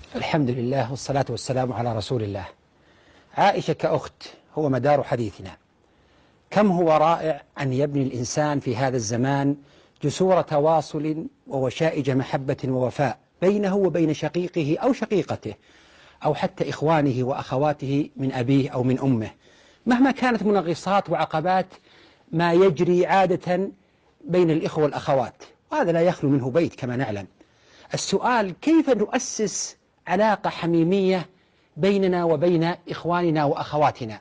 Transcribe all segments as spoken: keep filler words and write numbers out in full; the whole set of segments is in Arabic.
الحمد لله والصلاة والسلام على رسول الله. عائشة كأخت هو مدار حديثنا. كم هو رائع أن يبني الإنسان في هذا الزمان جسور تواصل ووشائج محبة ووفاء بينه وبين شقيقه أو شقيقته أو حتى إخوانه وأخواته من أبيه أو من أمه، مهما كانت منغصات وعقبات ما يجري عادة بين الإخوة والأخوات، وهذا لا يخلو منه بيت كما نعلم. السؤال: كيف نؤسس علاقة حميمية بيننا وبين إخواننا وأخواتنا؟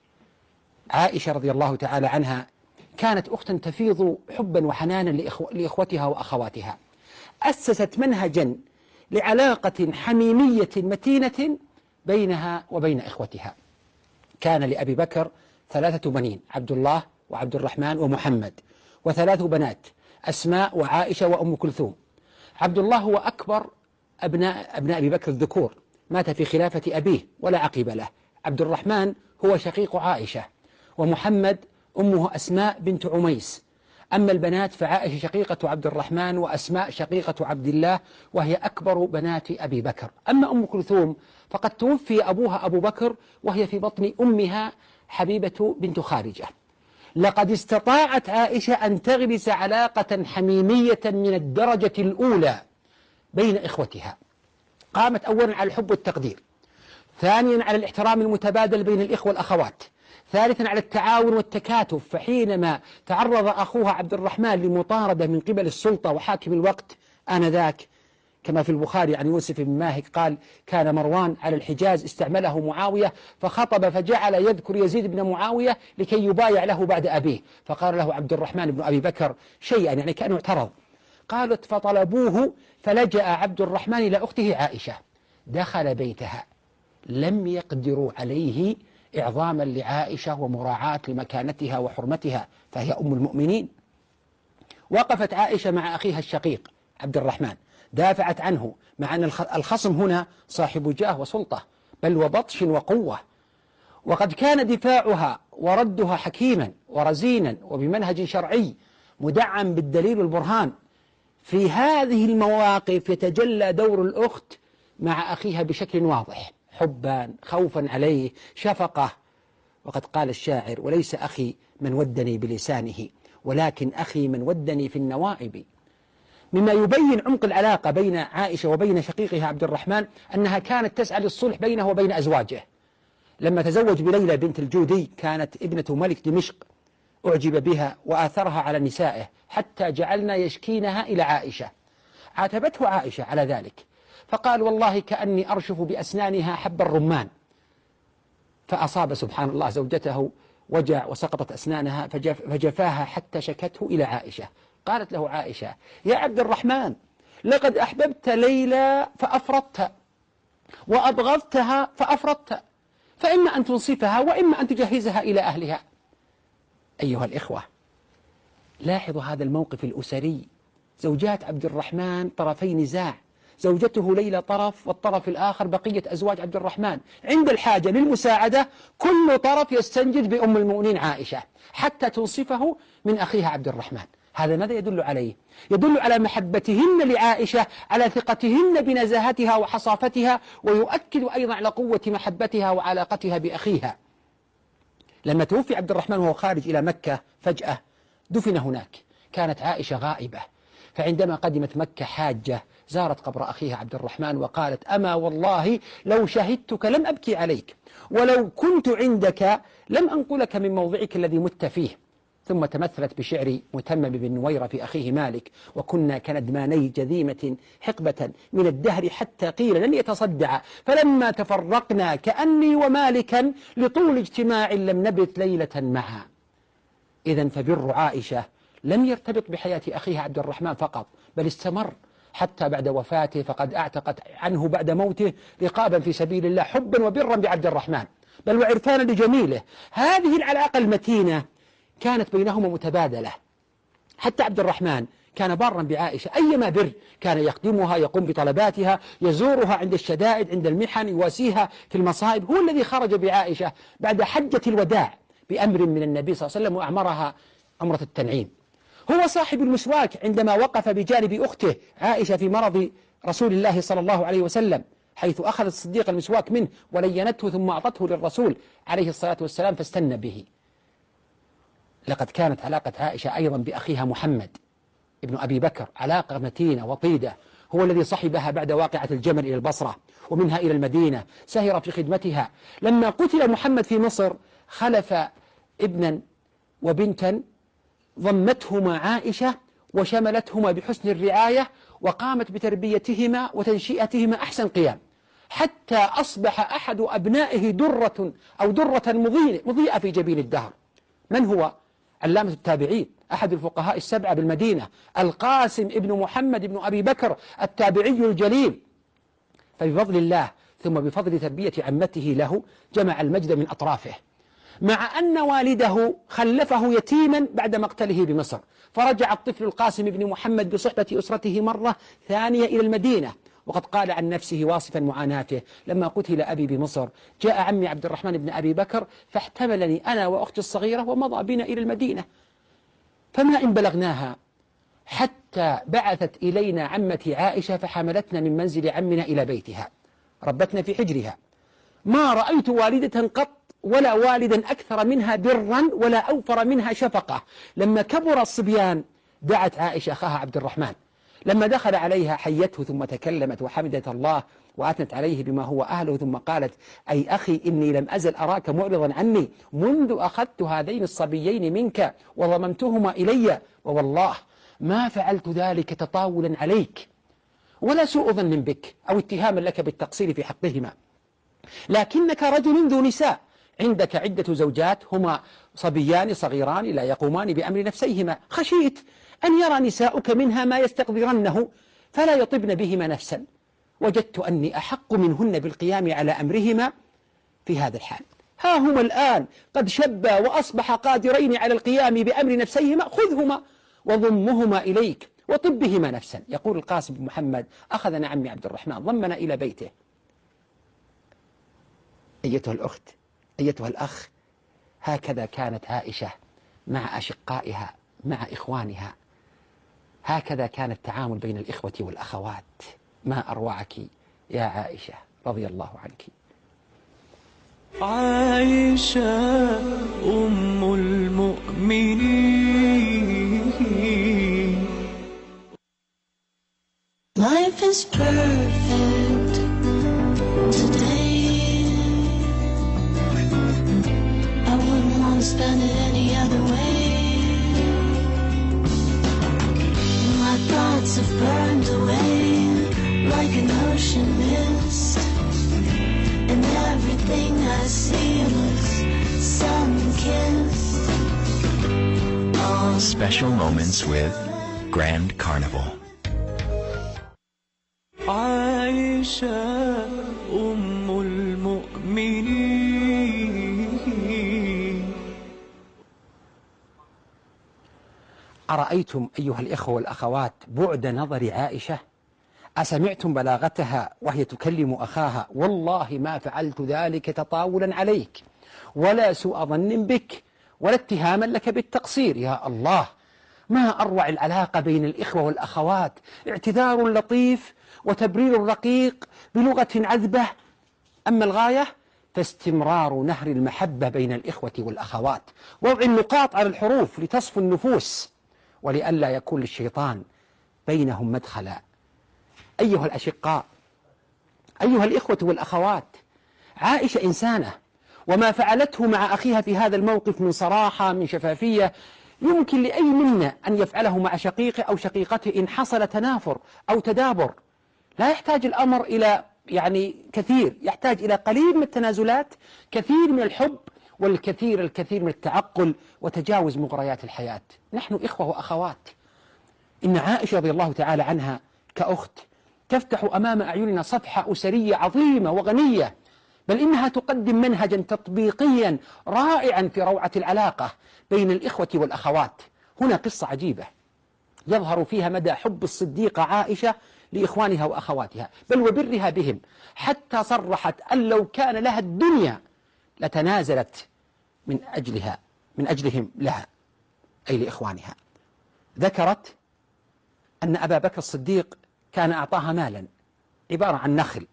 عائشة رضي الله تعالى عنها كانت أختا تفيض حبا وحنانا لإخو... لإخوتها وأخواتها، أسست منهجا لعلاقة حميمية متينة بينها وبين إخوتها. كان لأبي بكر ثلاثة بنين، عبد الله وعبد الرحمن ومحمد، وثلاث بنات، أسماء وعائشة وأم كلثوم. عبد الله هو أكبر أبناء, أبناء أبي بكر الذكور، مات في خلافة أبيه ولا عقب له. عبد الرحمن هو شقيق عائشة، ومحمد أمه أسماء بنت عميس. أما البنات فعائشة شقيقة عبد الرحمن، وأسماء شقيقة عبد الله وهي أكبر بنات أبي بكر. أما أم كلثوم فقد توفي أبوها أبو بكر وهي في بطن أمها حبيبة بنت خارجة. لقد استطاعت عائشة أن تغرس علاقة حميمية من الدرجة الأولى بين إخوتها. قامت أولا على الحب والتقدير، ثانيا على الاحترام المتبادل بين الإخوة والأخوات، ثالثا على التعاون والتكاتف. فحينما تعرض أخوها عبد الرحمن لمطاردة من قبل السلطة وحاكم الوقت آنذاك، كما في البخاري عن يوسف بن ماهك قال: كان مروان على الحجاز استعمله معاوية فخطب فجعل يذكر يزيد بن معاوية لكي يبايع له بعد أبيه، فقال له عبد الرحمن بن أبي بكر شيئا يعني كأنه اعترض. قالت: فطلبوه فلجأ عبد الرحمن إلى أخته عائشة، دخل بيتها، لم يقدروا عليه إعظاما لعائشة ومراعاة لمكانتها وحرمتها، فهي أم المؤمنين. وقفت عائشة مع أخيها الشقيق عبد الرحمن، دافعت عنه، مع أن الخصم هنا صاحب جاه وسلطة بل وبطش وقوة، وقد كان دفاعها وردها حكيما ورزينا وبمنهج شرعي مدعم بالدليل والبرهان. في هذه المواقف يتجلى دور الأخت مع أخيها بشكل واضح، حبا، خوفا عليه، شفقة. وقد قال الشاعر: وليس أخي من ودني بلسانه ولكن أخي من ودني في النوائب. مما يبين عمق العلاقة بين عائشة وبين شقيقها عبد الرحمن أنها كانت تسعى للصلح بينه وبين أزواجه. لما تزوج بليلى بنت الجودي كانت ابنة ملك دمشق، أعجب بها وآثرها على نسائه حتى جعلنا يشكينها إلى عائشة. عاتبته عائشة على ذلك، فقال: والله كأني أرشف بأسنانها حب الرمان. فأصاب سبحان الله زوجته وجع وسقطت أسنانها فجف فجفاها حتى شكته إلى عائشة. قالت له عائشة: يا عبد الرحمن، لقد أحببت ليلى فأفرطت وأبغضتها فأفرطت، فإما أن تنصفها وإما أن تجهزها إلى أهلها. أيها الإخوة، لاحظوا هذا الموقف الأسري. زوجات عبد الرحمن طرفي نزاع، زوجته ليلى طرف والطرف الآخر بقية أزواج عبد الرحمن. عند الحاجة للمساعدة كل طرف يستنجد بأم المؤمنين عائشة حتى تنصفه من أخيها عبد الرحمن. هذا ماذا يدل عليه؟ يدل على محبتهن لعائشة، على ثقتهن بنزاهتها وحصافتها، ويؤكد أيضا على قوة محبتها وعلاقتها بأخيها. لما توفي عبد الرحمن وهو خارج إلى مكة فجأة دفن هناك، كانت عائشة غائبة، فعندما قدمت مكة حاجة زارت قبر أخيها عبد الرحمن وقالت: أما والله لو شهدتك لم أبكي عليك، ولو كنت عندك لم أنقلك من موضعك الذي مت فيه. ثم تمثلت بشعر متمم بن نويرة في أخيه مالك: وكنا كندماني جذيمة حقبة من الدهر حتى قيل لن يتصدع، فلما تفرقنا كأني ومالكا لطول اجتماع لم نبت ليلة معا. إذن فبر عائشة لم يرتبط بحياة أخيها عبد الرحمن فقط، بل استمر حتى بعد وفاته، فقد اعتقت عنه بعد موته رقابا في سبيل الله حبا وبرا بعبد الرحمن، بل وعرفانا لجميله. هذه العلاقة المتينة كانت بينهما متبادلة. حتى عبد الرحمن كان بارا بعائشة، أيما بر كان يخدمها، يقوم بطلباتها، يزورها عند الشدائد، عند المحن، يواسيها في المصائب. هو الذي خرج بعائشة بعد حجة الوداع بأمر من النبي صلى الله عليه وسلم وأعمرها عمرة التنعيم. هو صاحب المسواك عندما وقف بجانب أخته عائشة في مرض رسول الله صلى الله عليه وسلم، حيث أخذ الصديق المسواك منه ولينته ثم أعطته للرسول عليه الصلاة والسلام فاستنى به. لقد كانت علاقة عائشة أيضا بأخيها محمد ابن أبي بكر علاقة متينة وطيدة، هو الذي صحبها بعد واقعة الجمل إلى البصرة ومنها إلى المدينة، سهر في خدمتها. لما قتل محمد في مصر خلف ابنا وبنتا ضمتهما عائشة وشملتهما بحسن الرعاية وقامت بتربيتهما وتنشئتهما أحسن قيام، حتى أصبح أحد أبنائه درة أو درة مضيئة في جبين الدهر. من هو؟ علامة التابعين، أحد الفقهاء السبعة بالمدينة، القاسم ابن محمد ابن أبي بكر التابعي الجليل. فبفضل الله ثم بفضل تربية عمته له جمع المجد من أطرافه، مع أن والده خلفه يتيما بعد مقتله بمصر، فرجع الطفل القاسم بن محمد بصحبة أسرته مرة ثانية إلى المدينة. وقد قال عن نفسه واصفا معاناته: لما قتل أبي بمصر جاء عمي عبد الرحمن بن أبي بكر فاحتملني أنا وأختي الصغيرة ومضى بنا إلى المدينة، فما إن بلغناها حتى بعثت إلينا عمتي عائشة فحملتنا من منزل عمنا إلى بيتها، ربتنا في حجرها. ما رأيت والدة قط ولا والدا أكثر منها برا ولا أوفر منها شفقة. لما كبر الصبيان دعت عائشة أخاها عبد الرحمن، لما دخل عليها حيته ثم تكلمت وحمدت الله وأثنت عليه بما هو أهله، ثم قالت: أي أخي إني لم أزل أراك معرضا عني منذ أخذت هذين الصبيين منك وضممتهما إلي، ووالله ما فعلت ذلك تطاولا عليك ولا سوء ظن بك أو اتهاما لك بالتقصير في حقهما، لكنك رجل ذو نساء، عندك عدة زوجات هما صبيان صغيران لا يقومان بأمر نفسيهما، خشيت أن يرى نساؤك منها ما يستقذرنه فلا يطبن بهما نفسا، وجدت أني أحق منهن بالقيام على أمرهما في هذا الحال. ها هما الآن قد شبا وأصبح قادرين على القيام بأمر نفسيهما، خذهما وضمهما إليك وطب بهما نفسا. يقول القاسم بن محمد: أخذنا عمي عبد الرحمن ضمنا إلى بيته. أيتها الأخت، أيتها الأخ، هكذا كانت عائشة مع أشقائها مع إخوانها، هكذا كان التعامل بين الإخوة والأخوات. ما أروعك يا عائشة رضي الله عنك. عائشة أم المؤمنين. Life is perfect today. I wouldn't want to spend it any other way. My thoughts have burned away like an ocean mist, and everything I see looks sun-kissed. Special moments with Grand Carnival. عائشة أم المؤمنين. أرأيتم أيها الإخوة والأخوات بعد نظر عائشة؟ أسمعتم بلاغتها وهي تكلم أخاها: والله ما فعلت ذلك تطاولا عليك ولا سوء ظن بك ولا اتهاما لك بالتقصير. يا الله، ما أروع العلاقة بين الإخوة والأخوات، اعتذار لطيف وتبرير رقيق بلغة عذبة. أما الغاية فاستمرار نهر المحبة بين الإخوة والأخوات، وضع النقاط على الحروف لتصفو النفوس ولئلا يكون للشيطان بينهم مدخلا. أيها الأشقاء، أيها الإخوة والأخوات، عائشة إنسانة، وما فعلته مع أخيها في هذا الموقف من صراحة من شفافية يمكن لأي منا أن يفعله مع شقيقه أو شقيقته إن حصل تنافر أو تدابر. لا يحتاج الأمر إلى يعني كثير، يحتاج إلى قليل من التنازلات، كثير من الحب، والكثير الكثير من التعقل وتجاوز مغريات الحياة. نحن إخوة وأخوات. إن عائشة رضي الله تعالى عنها كأخت تفتح أمام أعيننا صفحة أسرية عظيمة وغنية، بل إنها تقدم منهجا تطبيقيا رائعا في روعة العلاقة بين الإخوة والأخوات. هنا قصة عجيبة يظهر فيها مدى حب الصديقة عائشة لإخوانها وأخواتها، بل وبرها بهم، حتى صرحت أن لو كان لها الدنيا لتنازلت من أجلها من أجلهم لها، أي لإخوانها. ذكرت أن أبا بكر الصديق كان أعطاها مالا عبارة عن نخل،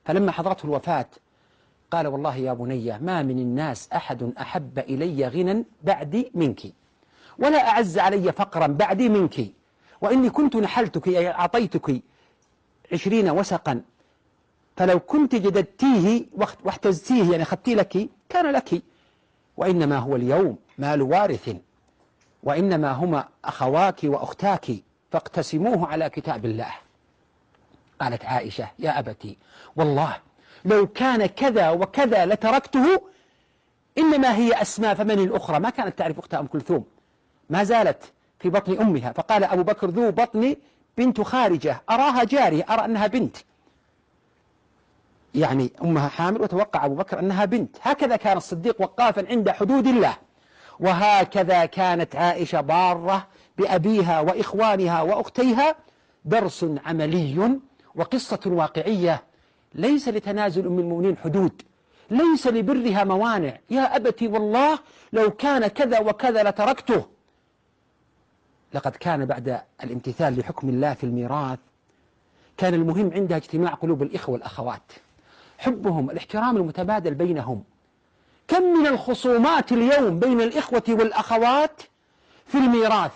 فلما حضرته الوفاة قال والله يا بني ما من الناس أحد أحب إلي غنى بعدي منك، ولا أعز علي فقرا بعدي منك، وإني كنت نحلتك أي أعطيتك عشرين وسقا، فلو كنت جددتيه واحتزتيه يعني أخذتيه لك كان لك، وإنما هو اليوم مال وارث، وإنما هما أخواك وأختاك فاقتسموه على كتاب الله. قالت عائشة يا أبتي والله لو كان كذا وكذا لتركته، إنما هي أسماء فمن الأخرى، ما كانت تعرف أختها أم كلثوم، ما زالت في بطن أمها. فقال أبو بكر ذو بطن بنت خارجة أراها جارية، أرى أنها بنت، يعني أمها حامل وتوقع أبو بكر أنها بنت. هكذا كان الصديق وقافا عند حدود الله، وهكذا كانت عائشة بارة بأبيها وإخوانها وأختيها. درس عملي وقصة واقعية، ليس لتنازل أم المؤمنين حدود، ليس لبرها موانع. يا أبتي والله لو كان كذا وكذا لتركته. لقد كان بعد الامتثال لحكم الله في الميراث كان المهم عندها اجتماع قلوب الإخوة والأخوات، حبهم، الاحترام المتبادل بينهم. كم من الخصومات اليوم بين الإخوة والأخوات في الميراث.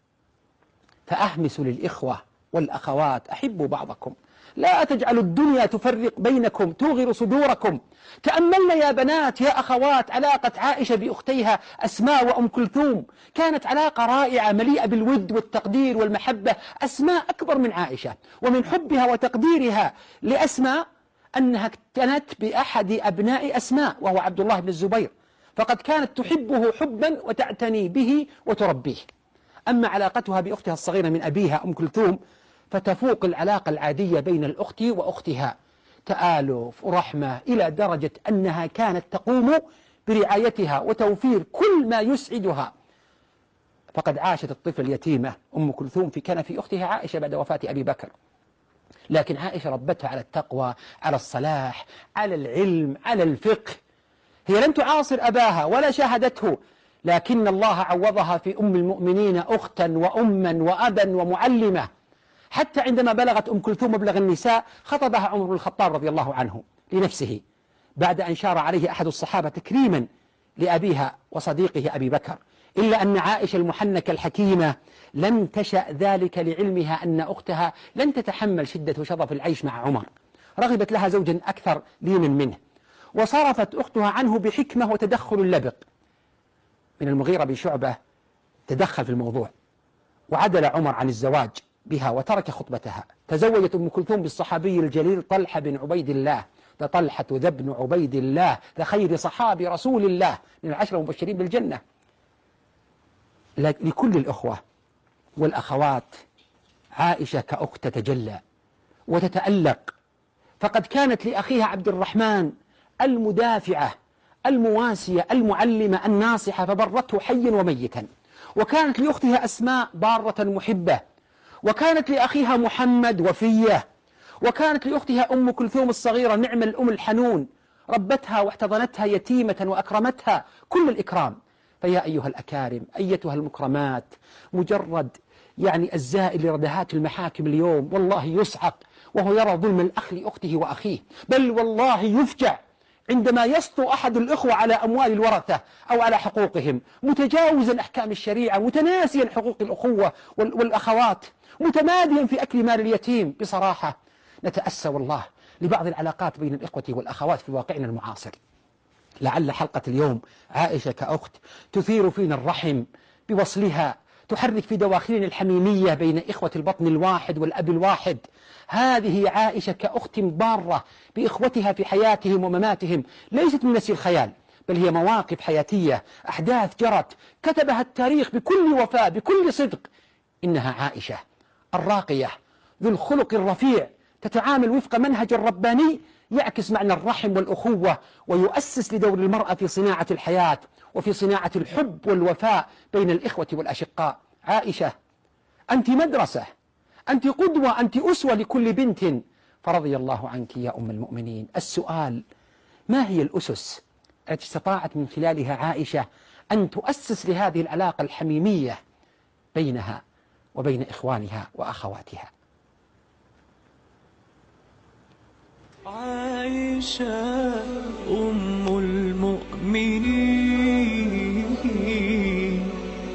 فأهمسوا للإخوة والأخوات أحبوا بعضكم، لا تجعلوا الدنيا تفرق بينكم توغر صدوركم. تأملنا يا بنات يا أخوات علاقة عائشة بأختيها أسماء وأم كلثوم، كانت علاقة رائعة مليئة بالود والتقدير والمحبة. أسماء أكبر من عائشة، ومن حبها وتقديرها لأسماء أنها اكتنت بأحد أبناء أسماء وهو عبد الله بن الزبير، فقد كانت تحبه حبا وتعتني به وتربيه. أما علاقتها بأختها الصغيرة من أبيها أم كلثوم فتفوق العلاقة العادية بين الأخت وأختها، تآلف ورحمة إلى درجة أنها كانت تقوم برعايتها وتوفير كل ما يسعدها. فقد عاشت الطفل اليتيمة أم كلثوم في كنف أختها عائشة بعد وفاة أبي بكر، لكن عائشة ربتها على التقوى، على الصلاح، على العلم، على الفقه. هي لم تعاصر أباها ولا شاهدته، لكن الله عوضها في أم المؤمنين أختا وأما وأبا ومعلمة. حتى عندما بلغت أم كلثوم مبلغ النساء خطبها عمر بن الخطاب رضي الله عنه لنفسه بعد أن شار عليه أحد الصحابة تكريما لأبيها وصديقه أبي بكر، إلا أن عائشة المحنكة الحكيمة لم تشأ ذلك لعلمها أن أختها لن تتحمل شدة وشظف العيش مع عمر، رغبت لها زوجا أكثر لينا منه، وصرفت أختها عنه بحكمة وتدخل اللبق. من المغيرة بن شعبة تدخل في الموضوع وعدل عمر عن الزواج بها وترك خطبتها. تزوجت أم كلثوم بالصحابي الجليل طلحة بن عبيد الله، ده طلحة ذا بن عبيد الله، ده خير صحابي رسول الله من العشرة المبشرين بالجنة. لكل الأخوة والأخوات عائشة كأخت تتجلى وتتألق، فقد كانت لأخيها عبد الرحمن المدافعة المواسية المعلمة الناصحة فبرته حيا وميتا، وكانت لأختها أسماء بارة محبة، وكانت لأخيها محمد وفية، وكانت لأختها أم كلثوم الصغيرة نعم الأم الحنون، ربتها واحتضنتها يتيمة وأكرمتها كل الإكرام. فيا أيها الأكارم أيتها المكرمات، مجرد يعني الزائل لردهات المحاكم اليوم والله يصعق وهو يرى ظلم الأخ لأخته وأخيه، بل والله يفجع عندما يسطو أحد الإخوة على أموال الورثة أو على حقوقهم متجاوزا أحكام الشريعة، متناسيا حقوق الأخوة والأخوات، متماديا في أكل مال اليتيم. بصراحة نتأسى والله لبعض العلاقات بين الإخوة والأخوات في واقعنا المعاصر. لعل حلقة اليوم عائشة كأخت تثير فينا الرحم بوصلها، تحرك في دواخلنا الحميمية بين إخوة البطن الواحد والأب الواحد. هذه عائشة كأخت بارة بإخوتها في حياتهم ومماتهم، ليست من نسي الخيال، بل هي مواقف حياتية، أحداث جرت كتبها التاريخ بكل وفاء بكل صدق. إنها عائشة الراقية ذو الخلق الرفيع، تتعامل وفق منهج رباني يعكس معنى الرحم والأخوة، ويؤسس لدور المرأة في صناعة الحياة وفي صناعة الحب والوفاء بين الإخوة والأشقاء. عائشة أنت مدرسة، أنت قدوة، أنت أسوة لكل بنت، فرضي الله عنك يا أم المؤمنين. السؤال: ما هي الأسس التي استطاعت من خلالها عائشة أن تؤسس لهذه العلاقة الحميمية بينها وبين إخوانها وأخواتها؟ عائشة أم المؤمنين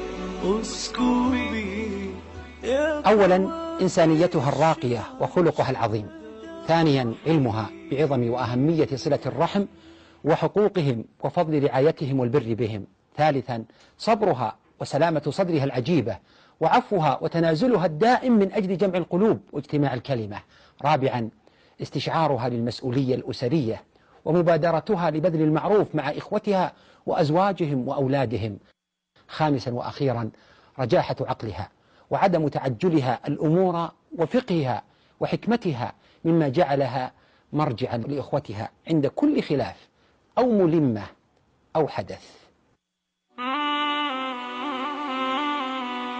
اسكبي. أولا إنسانيتها الراقية وخلقها العظيم. ثانيا علمها بعظم وأهمية صلة الرحم وحقوقهم وفضل رعايتهم والبر بهم. ثالثا صبرها وسلامة صدرها العجيبة وعفوها وتنازلها الدائم من أجل جمع القلوب واجتماع الكلمة. رابعا استشعارها للمسؤولية الأسرية ومبادرتها لبذل المعروف مع إخوتها وأزواجهم وأولادهم. خامسا وأخيرا رجاحة عقلها وعدم تعجلها الأمور وفقهها وحكمتها مما جعلها مرجعا لإخوتها عند كل خلاف أو ملمة أو حدث.